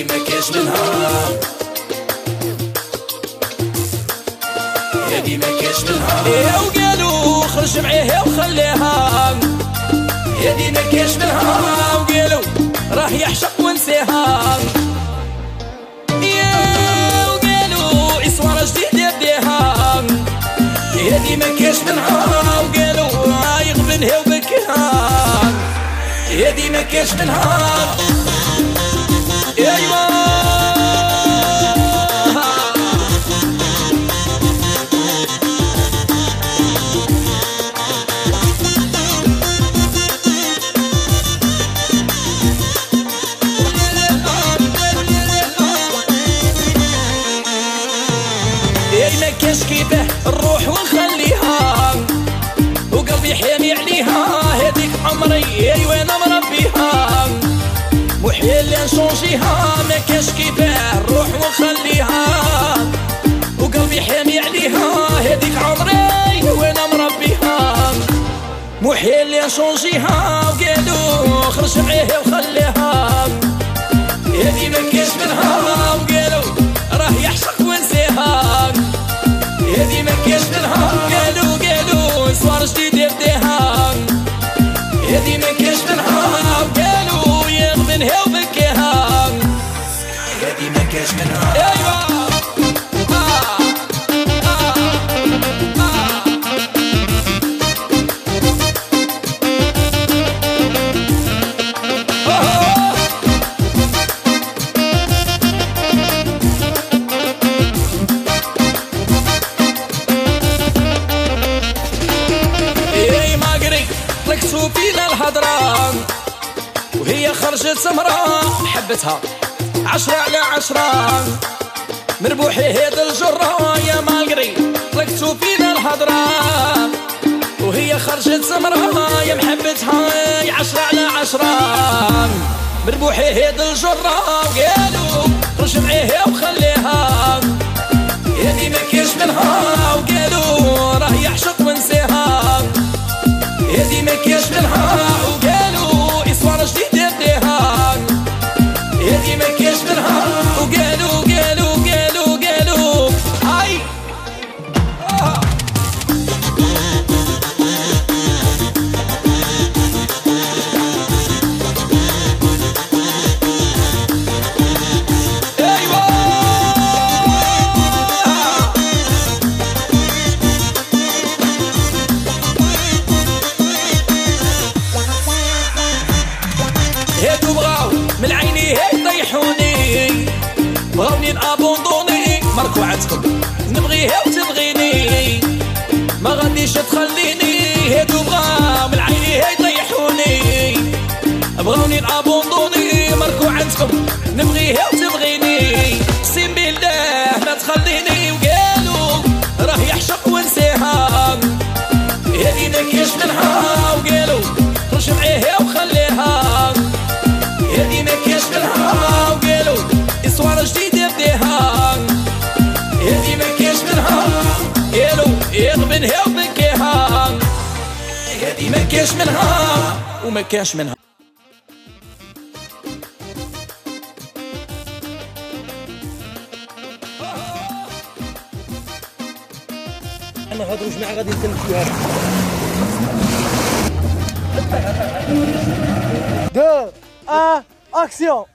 هادي ما كاش منها، هادي ما كاش منها. يا وقالوا خرج معاها وخليها، هادي ما كاش منها. وقالوا راه يعشق ونساها، يا وقالوا إسوارة جديدة بداها، هادي ما كاش منها. وقالوا يغبنها وبكاها، هادي ما كاش منها. ايوا ما كاش كيفاه نروح ونخليها، وقلبي حامي عليها، هاديك عمري ايوا انا مربيها، محيل نشونجيها. ما كاش كيفاه نروح ونخليها، وقلبي حامي عليها، هاديك عمري وانا مربيها، محيل نشونجيها. وقالوا خرج معاها وخليها، هادي ما كاش منها. وقالوا راه يعشق ونساها، هادي ما كاش منها. قالوا صوار جديدة بداها، هادي ما كاش منها. وقالوا يغبنها وبكاها، هادي ما كاش منها. ايوا ركزوا فينا الهضرة، وهي خرجت سمرة حبتها 10/10، مربوحي هاد الجرة يا مالقري. ركزوا فينا الهضرة، وهي خرجت سمرة يا محبتها 10/10، مربوحي هاد الجرة. وقالوا خرج معاها وخليها، هادي ما كاش منها. وقالوا راه يعشق ونساها، هادي ما كاش منها. وقالوا إسوارة جديدة بداها، هادي ما كاش منها. وقالوا هاي هادو بغاو من عيني يطيحوني، بغاوني نابوندوني، ماركو عندكم نبغيها وتبغيني، ما غاديش تخليني. هادو بغاو من عيني يطيحوني، بغاوني نابوندوني، ماركو عندكم نبغيها وتبغيني، اقسم بالله ما تخليني. وقالوا راه يعشق ونساها، هادي ما كاش منها. وقالوا خرج معاها وخليها، هادي ما كاش منها. وقالوا إسوارة جديدة بداها، هادي ما كاش منها. قالوا يغبنها وبكاها، هادي ما كاش منها وما كاش منها. انا هادو جماعة غادي نتنفسوها. 2 1 اكسيون.